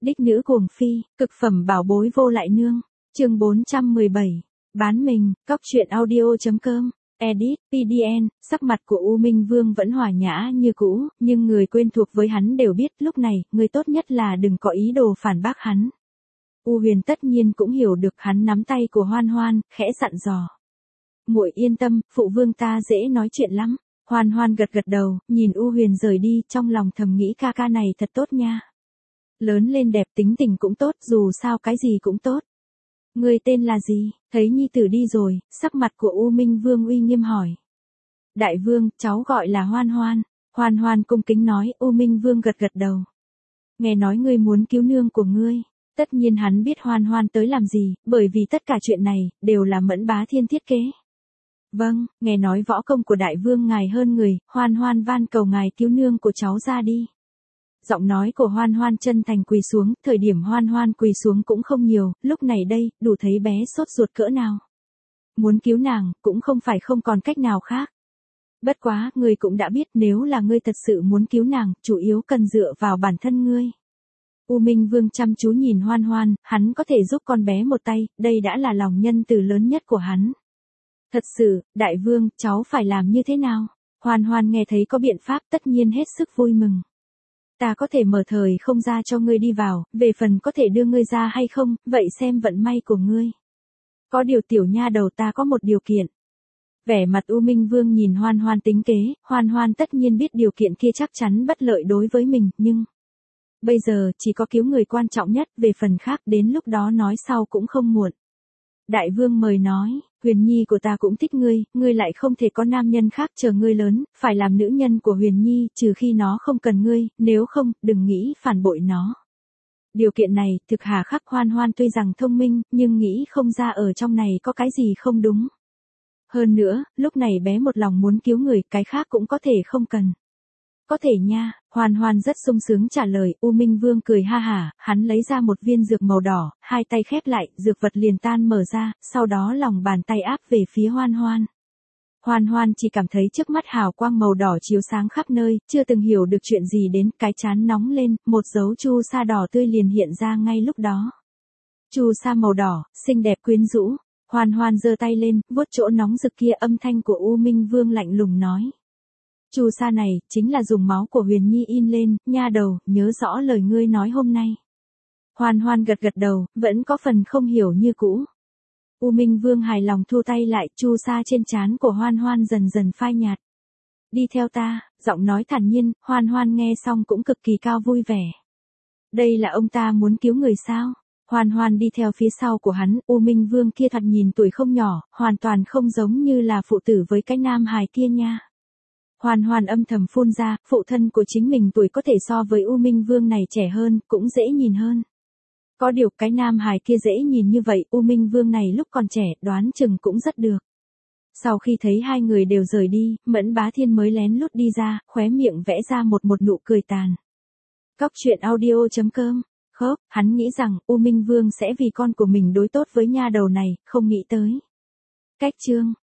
Đích nữ cuồng phi, cực phẩm bảo bối vô lại nương. Chương 417. Bán mình, cóc truyện audio.com. Edit, PDN, sắc mặt của U Minh Vương vẫn hòa nhã như cũ, nhưng người quen thuộc với hắn đều biết lúc này, người tốt nhất là đừng có ý đồ phản bác hắn. U Huyền tất nhiên cũng hiểu được, hắn nắm tay của Hoan Hoan, khẽ dặn dò. Muội yên tâm, phụ vương ta dễ nói chuyện lắm. Hoan Hoan gật gật đầu, nhìn U Huyền rời đi, trong lòng thầm nghĩ ca ca này thật tốt nha. Lớn lên đẹp, tính tình cũng tốt, dù sao cái gì cũng tốt. Người tên là gì? Thấy nhi tử đi rồi, sắc mặt của U Minh Vương uy nghiêm hỏi. Đại vương, cháu gọi là Hoan Hoan. Hoan Hoan cung kính nói. U Minh Vương gật gật đầu. Nghe nói ngươi muốn cứu nương của ngươi. Tất nhiên hắn biết Hoan Hoan tới làm gì, bởi vì tất cả chuyện này, đều là Mẫn Bá Thiên thiết kế. Vâng, nghe nói võ công của đại vương ngài hơn người, Hoan Hoan van cầu ngài cứu nương của cháu ra đi. Giọng nói của Hoan Hoan chân thành quỳ xuống, thời điểm Hoan Hoan quỳ xuống cũng không nhiều, lúc này đây, đủ thấy bé sốt ruột cỡ nào. Muốn cứu nàng, cũng không phải không còn cách nào khác. Bất quá, ngươi cũng đã biết nếu là ngươi thật sự muốn cứu nàng, chủ yếu cần dựa vào bản thân ngươi. U Minh Vương chăm chú nhìn Hoan Hoan, hắn có thể giúp con bé một tay, đây đã là lòng nhân từ lớn nhất của hắn. Thật sự, đại vương, cháu phải làm như thế nào? Hoan Hoan nghe thấy có biện pháp tất nhiên hết sức vui mừng. Ta có thể mở thời không ra cho ngươi đi vào, về phần có thể đưa ngươi ra hay không, vậy xem vận may của ngươi. Có điều tiểu nha đầu ta có một điều kiện. Vẻ mặt U Minh Vương nhìn Hoan Hoan tính kế, Hoan Hoan tất nhiên biết điều kiện kia chắc chắn bất lợi đối với mình, nhưng... Bây giờ, chỉ có cứu người quan trọng nhất, về phần khác đến lúc đó nói sau cũng không muộn. Đại vương mời nói, Huyền Nhi của ta cũng thích ngươi lại không thể có nam nhân khác chờ ngươi lớn, phải làm nữ nhân của Huyền Nhi, trừ khi nó không cần ngươi, nếu không, đừng nghĩ phản bội nó. Điều kiện này, thực hà khắc. Hoan Hoan tuy rằng thông minh, nhưng nghĩ không ra ở trong này có cái gì không đúng. Hơn nữa, lúc này bé một lòng muốn cứu người, cái khác cũng có thể không cần. Có thể nha, Hoan Hoan rất sung sướng trả lời. U Minh Vương cười ha hả, hắn lấy ra một viên dược màu đỏ, hai tay khép lại, dược vật liền tan mở ra, sau đó lòng bàn tay áp về phía Hoan Hoan. Hoan Hoan chỉ cảm thấy trước mắt hào quang màu đỏ chiếu sáng khắp nơi, chưa từng hiểu được chuyện gì đến, cái trán nóng lên, một dấu chu sa đỏ tươi liền hiện ra ngay lúc đó. Chu sa màu đỏ, xinh đẹp quyến rũ. Hoan Hoan giơ tay lên, vuốt chỗ nóng rực kia, âm thanh của U Minh Vương lạnh lùng nói. Chu sa này, chính là dùng máu của Huyền Nhi in lên, nha đầu, nhớ rõ lời ngươi nói hôm nay. Hoan Hoan gật gật đầu, vẫn có phần không hiểu như cũ. U Minh Vương hài lòng thu tay lại, chu sa trên trán của Hoan Hoan dần dần phai nhạt. Đi theo ta, giọng nói thản nhiên, Hoan Hoan nghe xong cũng cực kỳ cao vui vẻ. Đây là ông ta muốn cứu người sao? Hoan Hoan đi theo phía sau của hắn, U Minh Vương kia thật nhìn tuổi không nhỏ, hoàn toàn không giống như là phụ tử với cái nam hài kia nha. Hoan Hoan âm thầm phun ra, phụ thân của chính mình tuổi có thể so với U Minh Vương này trẻ hơn, cũng dễ nhìn hơn. Có điều cái nam hài kia dễ nhìn như vậy, U Minh Vương này lúc còn trẻ, đoán chừng cũng rất được. Sau khi thấy hai người đều rời đi, Mẫn Bá Thiên mới lén lút đi ra, khóe miệng vẽ ra một nụ cười tàn. Cóc truyện audio.com. Khớp, hắn nghĩ rằng, U Minh Vương sẽ vì con của mình đối tốt với nha đầu này, không nghĩ tới. Cách chương.